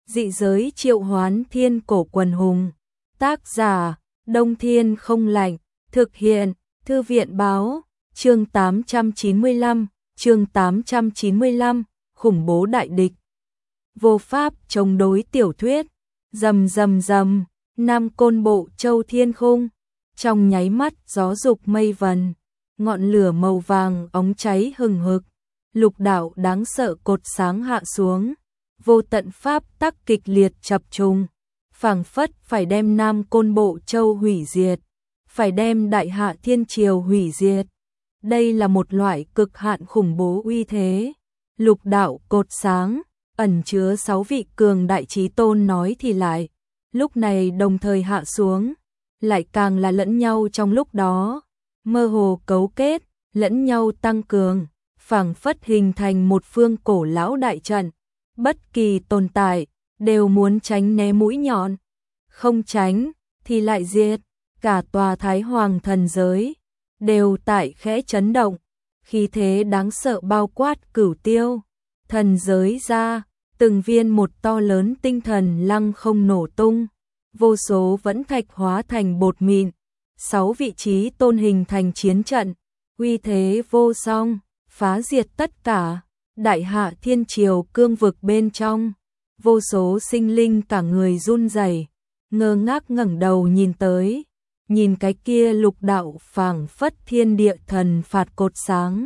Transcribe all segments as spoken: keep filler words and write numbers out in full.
Dị giới triệu hoán thiên cổ quần hùng. Tác giả, Đông Thiên không lạnh. Thực hiện, Thư viện báo. Chương tám trăm chín mươi lăm, chương tám trăm chín mươi lăm, khủng bố đại địch. Vô pháp chống đối tiểu thuyết. Rầm rầm rầm, Nam Côn Bộ Châu thiên khung. Trong nháy mắt gió dục mây vần, ngọn lửa màu vàng óng cháy hừng hực. Lục đạo đáng sợ cột sáng hạ xuống. Vô tận pháp tắc kịch liệt chập trùng, phảng phất phải đem Nam Côn Bộ Châu hủy diệt, phải đem Đại Hạ Thiên Triều hủy diệt. Đây là một loại cực hạn khủng bố uy thế. Lục đạo cột sáng, ẩn chứa sáu vị cường đại chí tôn nói thì lại, lúc này đồng thời hạ xuống, lại càng là lẫn nhau trong lúc đó, mơ hồ cấu kết, lẫn nhau tăng cường, phảng phất hình thành một phương cổ lão đại trận. Bất kỳ tồn tại đều muốn tránh né mũi nhọn, không tránh thì lại diệt. Cả tòa Thái Hoàng thần giới đều tại khẽ chấn động, khí thế đáng sợ bao quát cửu tiêu thần giới ra, từng viên một to lớn tinh thần lăng không nổ tung, vô số vẫn thạch hóa thành bột mịn, sáu vị trí tôn hình thành chiến trận, uy thế vô song, phá diệt tất cả. Đại Hạ Thiên Triều cương vực bên trong, vô số sinh linh cả người run rẩy, ngơ ngác ngẩng đầu nhìn tới, nhìn cái kia lục đạo phảng phất thiên địa thần phạt cột sáng.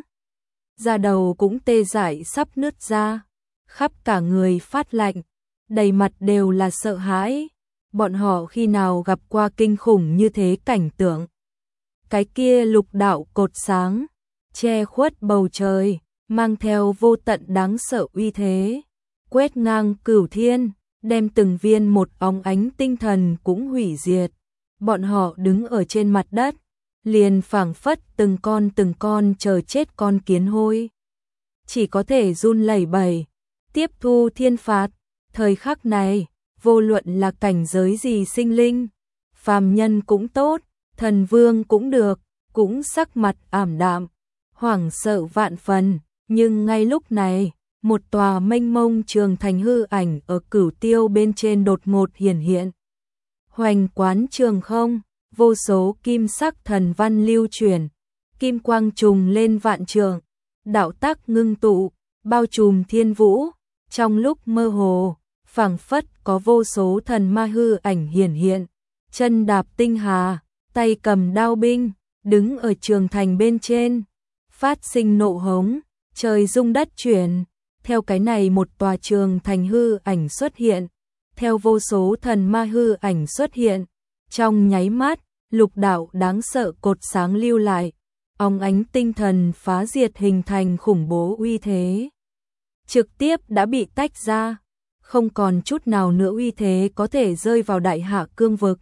Da đầu cũng tê dại sắp nứt ra, khắp cả người phát lạnh, đầy mặt đều là sợ hãi. Bọn họ khi nào gặp qua kinh khủng như thế cảnh tượng. Cái kia lục đạo cột sáng, che khuất bầu trời, mang theo vô tận đáng sợ uy thế, quét ngang cửu thiên, đem từng viên một óng ánh tinh thần cũng hủy diệt. Bọn họ đứng ở trên mặt đất, liền phảng phất từng con từng con chờ chết con kiến hôi, chỉ có thể run lẩy bẩy, tiếp thu thiên phạt. Thời khắc này, vô luận là cảnh giới gì sinh linh, phàm nhân cũng tốt, thần vương cũng được, cũng sắc mặt ảm đạm, hoảng sợ vạn phần. Nhưng ngay lúc này, một tòa mênh mông trường thành hư ảnh ở cửu tiêu bên trên đột ngột hiển hiện. Hoành quán trường không, vô số kim sắc thần văn lưu truyền, kim quang trùng lên vạn trường, đạo tắc ngưng tụ, bao trùm thiên vũ. Trong lúc mơ hồ, phảng phất có vô số thần ma hư ảnh hiển hiện, chân đạp tinh hà, tay cầm đao binh, đứng ở trường thành bên trên, phát sinh nộ hống. Trời rung đất chuyển, theo cái này một tòa trường thành hư ảnh xuất hiện, theo vô số thần ma hư ảnh xuất hiện, trong nháy mắt, lục đạo đáng sợ cột sáng lưu lại, óng ánh tinh thần phá diệt hình thành khủng bố uy thế. Trực tiếp đã bị tách ra, không còn chút nào nữa uy thế có thể rơi vào Đại Hạ cương vực.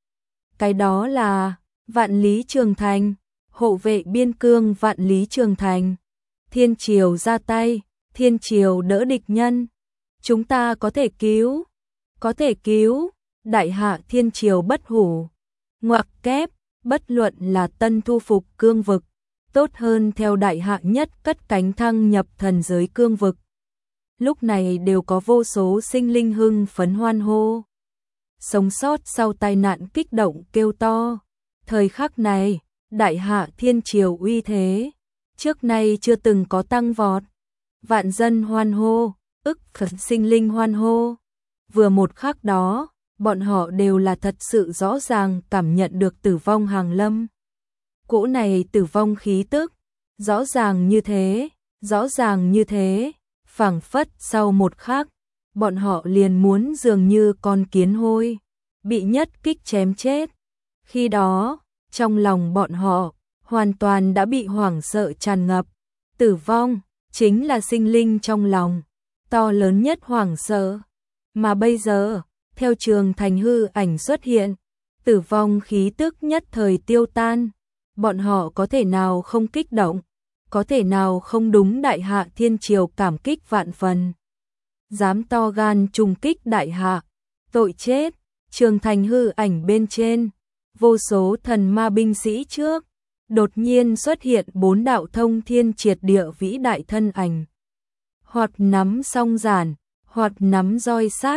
Cái đó là Vạn Lý Trường Thành, hộ vệ biên cương Vạn Lý Trường Thành. Thiên Triều ra tay, Thiên Triều đỡ địch nhân. Chúng ta có thể cứu, có thể cứu, Đại Hạ Thiên Triều bất hủ. Ngoặc kép, bất luận là tân thu phục cương vực, tốt hơn theo Đại Hạ nhất cất cánh thăng nhập thần giới cương vực. Lúc này đều có vô số sinh linh hưng phấn hoan hô. Sống sót sau tai nạn kích động kêu to. Thời khắc này, Đại Hạ Thiên Triều uy thế trước nay chưa từng có tăng vọt, vạn dân hoan hô, ức khẩn sinh linh hoan hô. Vừa một khắc đó, bọn họ đều là thật sự rõ ràng cảm nhận được tử vong hàng lâm. Cỗ này tử vong khí tức, rõ ràng như thế, rõ ràng như thế, phảng phất sau một khắc, bọn họ liền muốn dường như con kiến hôi, bị nhất kích chém chết. Khi đó, trong lòng bọn họ, hoàn toàn đã bị hoảng sợ tràn ngập. Tử vong chính là sinh linh trong lòng to lớn nhất hoảng sợ. Mà bây giờ, theo trường thành hư ảnh xuất hiện, tử vong khí tức nhất thời tiêu tan. Bọn họ có thể nào không kích động, có thể nào không đúng Đại Hạ Thiên Triều cảm kích vạn phần. Dám to gan trùng kích Đại Hạ, tội chết. Trường thành hư ảnh bên trên, vô số thần ma binh sĩ trước, đột nhiên xuất hiện bốn đạo thông thiên triệt địa vĩ đại thân ảnh. Hoặc nắm song giản, hoặc nắm roi sát,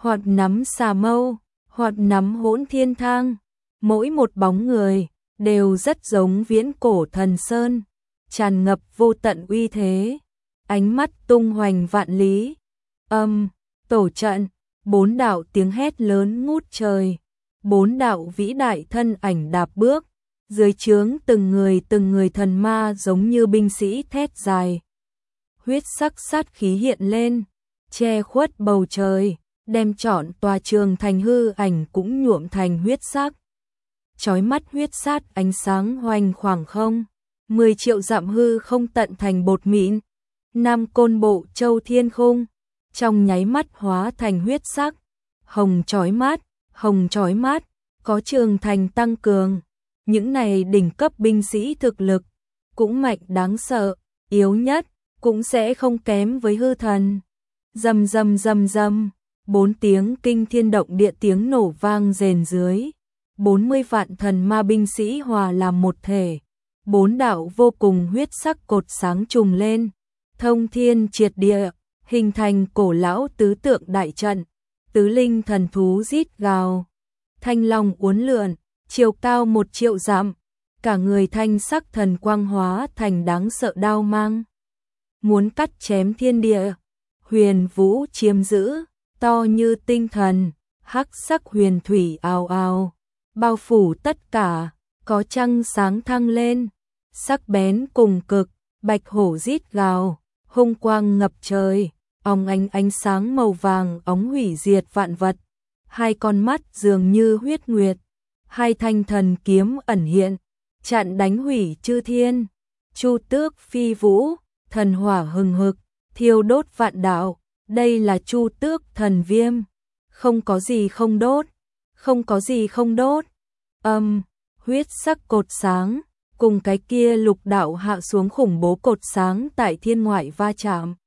hoặc nắm xà mâu, hoặc nắm hỗn thiên thang. Mỗi một bóng người đều rất giống viễn cổ thần sơn, tràn ngập vô tận uy thế, ánh mắt tung hoành vạn lý. Âm, tổ trận, bốn đạo tiếng hét lớn ngút trời, bốn đạo vĩ đại thân ảnh đạp bước, dưới trướng từng người từng người thần ma giống như binh sĩ thét dài. Huyết sắc sát khí hiện lên, che khuất bầu trời, đem trọn tòa trường thành hư ảnh cũng nhuộm thành huyết sắc. Chói mắt huyết sát ánh sáng hoành khoảng không, mười triệu dặm hư không tận thành bột mịn. Nam Côn Bộ Châu Thiên Khung, trong nháy mắt hóa thành huyết sắc, hồng chói mắt, hồng chói mắt, có trường thành tăng cường. Những này đỉnh cấp binh sĩ thực lực cũng mạnh đáng sợ, yếu nhất cũng sẽ không kém với hư thần. Rầm rầm rầm rầm, bốn tiếng kinh thiên động địa tiếng nổ vang rền dưới. bốn mươi vạn thần ma binh sĩ hòa làm một thể, bốn đạo vô cùng huyết sắc cột sáng trùng lên, thông thiên triệt địa, hình thành cổ lão tứ tượng đại trận. Tứ linh thần thú rít gào, thanh long uốn lượn, chiều cao một triệu dặm, cả người thanh sắc thần quang hóa thành đáng sợ đao mang, muốn cắt chém thiên địa. Huyền vũ chiếm giữ, to như tinh thần, hắc sắc huyền thủy ào ào, bao phủ tất cả, có trăng sáng thăng lên, sắc bén cùng cực, bạch hổ rít gào, hung quang ngập trời, óng ánh ánh sáng màu vàng óng hủy diệt vạn vật, hai con mắt dường như huyết nguyệt, hai thanh thần kiếm ẩn hiện, chặn đánh hủy chư thiên. Chu tước phi vũ, thần hỏa hừng hực, thiêu đốt vạn đạo, đây là chu tước thần viêm, không có gì không đốt, không có gì không đốt. Âm, huyết sắc cột sáng, cùng cái kia lục đạo hạ xuống khủng bố cột sáng tại thiên ngoại va chạm.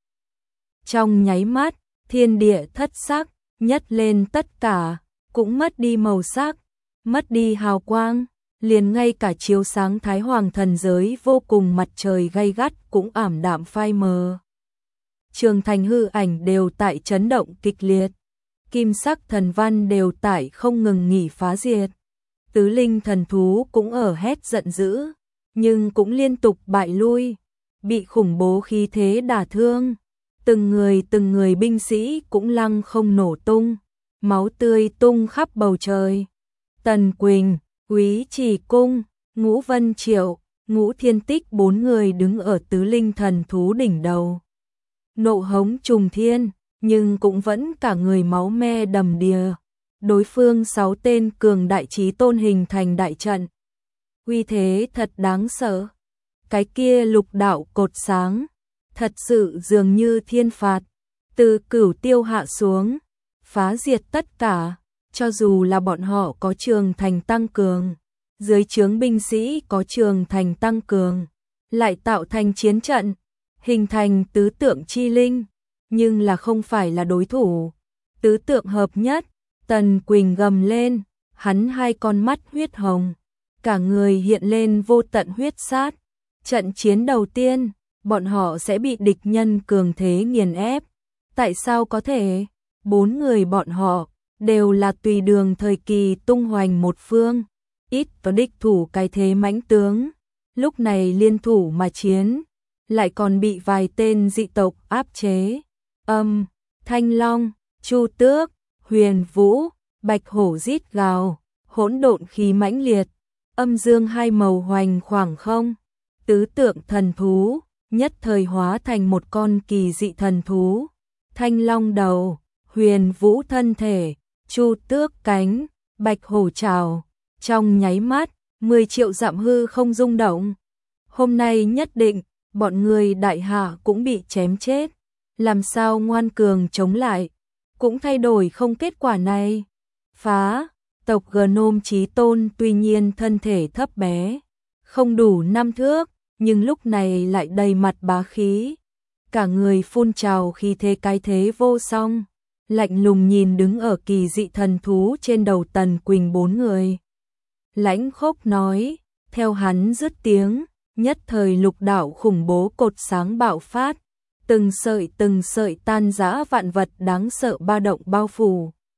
Trong nháy mắt, thiên địa thất sắc, nhất lên tất cả, cũng mất đi màu sắc, mất đi hào quang, liền ngay cả chiếu sáng thái hoàng thần giới vô cùng mặt trời gay gắt cũng ảm đạm phai mờ. Trường thành hư ảnh đều tại chấn động kịch liệt, kim sắc thần văn đều tại không ngừng nghỉ phá diệt. Tứ linh thần thú cũng ở hét giận dữ, nhưng cũng liên tục bại lui, bị khủng bố khí thế đả thương. Từng người từng người binh sĩ cũng lăng không nổ tung, máu tươi tung khắp bầu trời. Tần Quỳnh, Quý Trì Cung, Ngũ Vân Triệu, Ngũ Thiên Tích bốn người đứng ở tứ linh thần thú đỉnh đầu. Nộ hống trùng thiên, nhưng cũng vẫn cả người máu me đầm đìa. Đối phương sáu tên cường đại chí tôn hình thành đại trận. Uy thế thật đáng sợ. Cái kia lục đạo cột sáng, thật sự dường như thiên phạt, từ cửu tiêu hạ xuống, phá diệt tất cả, cho dù là bọn họ có trường thành tăng cường, dưới trướng binh sĩ có trường thành tăng cường, lại tạo thành chiến trận, hình thành tứ tượng chi linh, nhưng là không phải là đối thủ. Tứ tượng hợp nhất, Tần Quỳnh gầm lên, hắn hai con mắt huyết hồng, cả người hiện lên vô tận huyết sát. Trận chiến đầu tiên, bọn họ sẽ bị địch nhân cường thế nghiền ép. Tại sao có thể? Bốn người bọn họ đều là tùy đường thời kỳ tung hoành một phương, ít có địch thủ cái thế mãnh tướng. Lúc này liên thủ mà chiến, lại còn bị vài tên dị tộc áp chế. Âm, Thanh Long, Chu Tước, Huyền Vũ, Bạch Hổ rít gào, hỗn độn khí mãnh liệt, âm dương hai màu hoành khoảng không. Tứ tượng thần thú nhất thời hóa thành một con kỳ dị thần thú. Thanh Long đầu, Huyền Vũ thân thể, Chu Tước cánh, Bạch Hổ trào, trong nháy mắt, mười triệu dặm hư không rung động. Hôm nay nhất định, bọn người đại hạ cũng bị chém chết, làm sao ngoan cường chống lại, cũng thay đổi không kết quả này. Phá, tộc Gnome chí tôn tuy nhiên thân thể thấp bé, không đủ năm thước, nhưng lúc này lại đầy mặt bá khí, cả người phun trào khí thế cái thế vô song, lạnh lùng nhìn đứng ở kỳ dị thần thú trên đầu Tần Quỳnh bốn người. Lãnh Khốc nói, theo hắn dứt tiếng, nhất thời lục đạo khủng bố cột sáng bạo phát, từng sợi từng sợi tan rã vạn vật đáng sợ ba động bao phủ,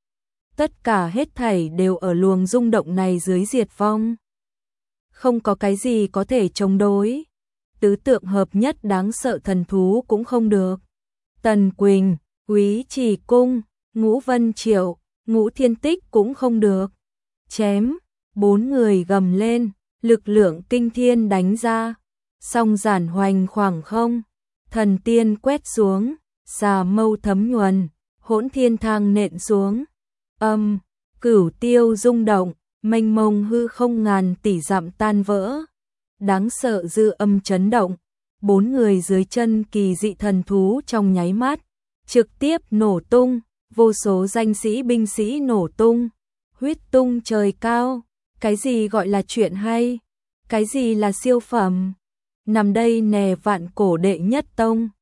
tất cả hết thảy đều ở luồng rung động này dưới diệt vong. Không có cái gì có thể chống đối. Tứ tượng hợp nhất đáng sợ thần thú cũng không được. Tần Quỳnh, Úy Trì Cung, Ngũ Vân Triệu, Ngũ Thiên Tích cũng không được. Chém, bốn người gầm lên, lực lượng kinh thiên đánh ra. Song giản hoành khoảng không, thần tiên quét xuống, xà mâu thấm nhuần, hỗn thiên thang nện xuống. Âm, cửu tiêu rung động, mênh mông hư không ngàn tỷ dặm tan vỡ. Đáng sợ dư âm chấn động, bốn người dưới chân kỳ dị thần thú trong nháy mắt, trực tiếp nổ tung, vô số danh sĩ binh sĩ nổ tung, huyết tung trời cao. Cái gì gọi là chuyện hay? Cái gì là siêu phẩm? Nằm đây nè vạn cổ đệ nhất tông.